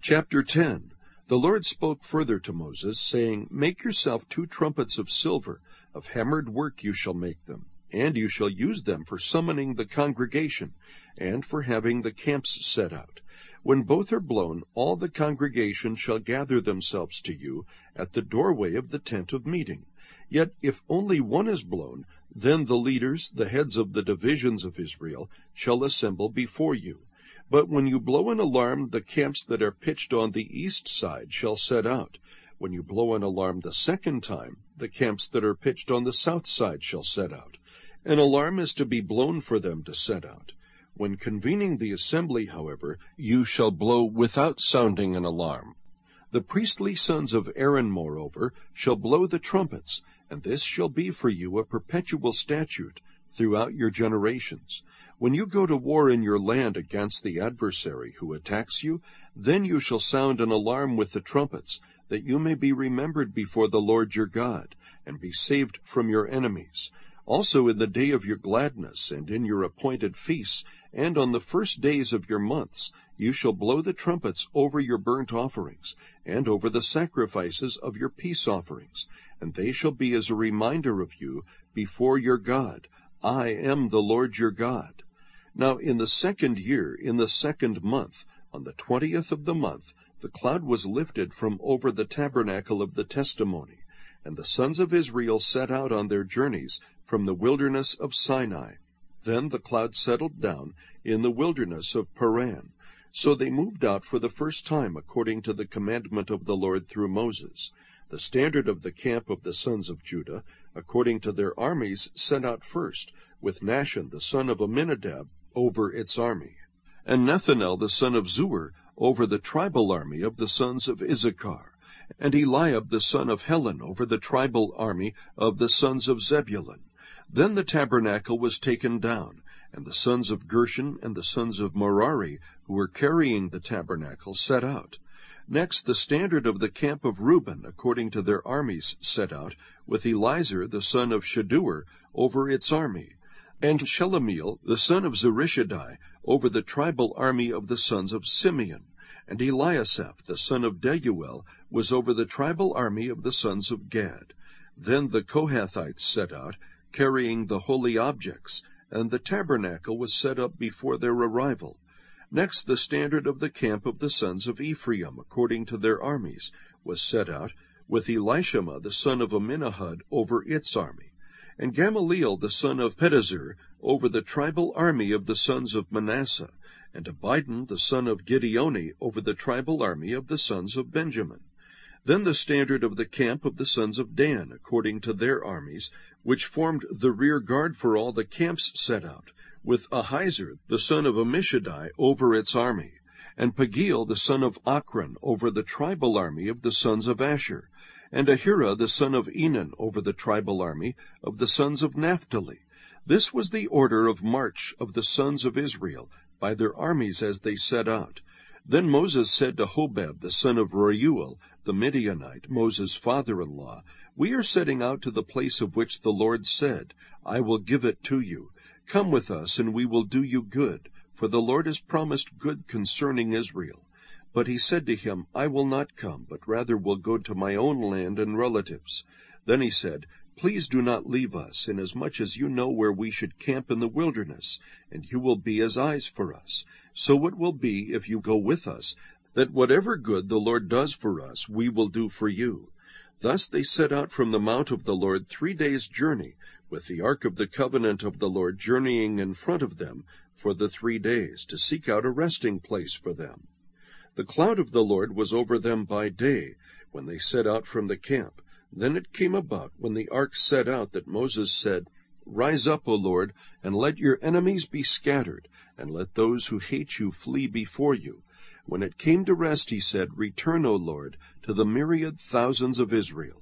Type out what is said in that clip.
Chapter 10. The Lord spoke further to Moses, saying, Make yourself 2 trumpets of silver, of hammered work you shall make them, and you shall use them for summoning the congregation, and for having the camps set out. When both are blown, all the congregation shall gather themselves to you at the doorway of the tent of meeting. Yet if only one is blown, then the leaders, the heads of the divisions of Israel, shall assemble before you. But when you blow an alarm, the camps that are pitched on the east side shall set out. When you blow an alarm the second time, the camps that are pitched on the south side shall set out. An alarm is to be blown for them to set out. When convening the assembly, however, you shall blow without sounding an alarm. The priestly sons of Aaron, moreover, shall blow the trumpets, and this shall be for you a perpetual statute throughout your generations. When you go to war in your land against the adversary who attacks you, then you shall sound an alarm with the trumpets, that you may be remembered before the Lord your God, and be saved from your enemies. Also in the day of your gladness, and in your appointed feasts, and on the first days of your months, you shall blow the trumpets over your burnt offerings, and over the sacrifices of your peace offerings, and they shall be as a reminder of you before your God. I am the Lord your God. Now in the 2nd year, in the 2nd month, on the 20th of the month, the cloud was lifted from over the tabernacle of the testimony, and the sons of Israel set out on their journeys from the wilderness of Sinai. Then the cloud settled down in the wilderness of Paran. So they moved out for the first time according to the commandment of the Lord through Moses. The standard of the camp of the sons of Judah, according to their armies, set out first, with Nahshon the son of Amminadab over its army, and Nethanel the son of Zuar over the tribal army of the sons of Issachar, and Eliab the son of Helon over the tribal army of the sons of Zebulun. Then the tabernacle was taken down, and the sons of Gershon and the sons of Merari, who were carrying the tabernacle, set out. Next the standard of the camp of Reuben, according to their armies, set out, with Elizur the son of Shedeur over its army, and Shelemiel the son of Zurishaddai over the tribal army of the sons of Simeon, and Eliasaph the son of Deuel was over the tribal army of the sons of Gad. Then the Kohathites set out, carrying the holy objects, and the tabernacle was set up before their arrival. Next the standard of the camp of the sons of Ephraim, according to their armies, was set out, with Elishama the son of Amminahud over its army, and Gamaliel the son of Pedahzur over the tribal army of the sons of Manasseh, and Abidan the son of Gideoni over the tribal army of the sons of Benjamin. Then the standard of the camp of the sons of Dan, according to their armies, which formed the rear guard for all the camps, set out, with Ahiezer the son of Ammishaddai over its army, and Pagiel the son of Achran over the tribal army of the sons of Asher, and Ahira the son of Enan over the tribal army of the sons of Naphtali. This was the order of march of the sons of Israel, by their armies as they set out. Then Moses said to Hobab the son of Reuel, the Midianite, Moses' father-in-law, We are setting out to the place of which the Lord said, I will give it to you. Come with us, and we will do you good, for the Lord has promised good concerning Israel. But he said to him, I will not come, but rather will go to my own land and relatives. Then he said, Please do not leave us, inasmuch as you know where we should camp in the wilderness, and you will be as eyes for us. So it will be, if you go with us, that whatever good the Lord does for us, we will do for you. Thus they set out from the mount of the Lord 3 days' journey, with the ark of the covenant of the Lord journeying in front of them for the 3 days, to seek out a resting place for them. The cloud of the Lord was over them by day, when they set out from the camp. Then it came about, when the ark set out, that Moses said, Rise up, O Lord, and let your enemies be scattered, and let those who hate you flee before you. When it came to rest, he said, Return, O Lord, to the myriad thousands of Israel.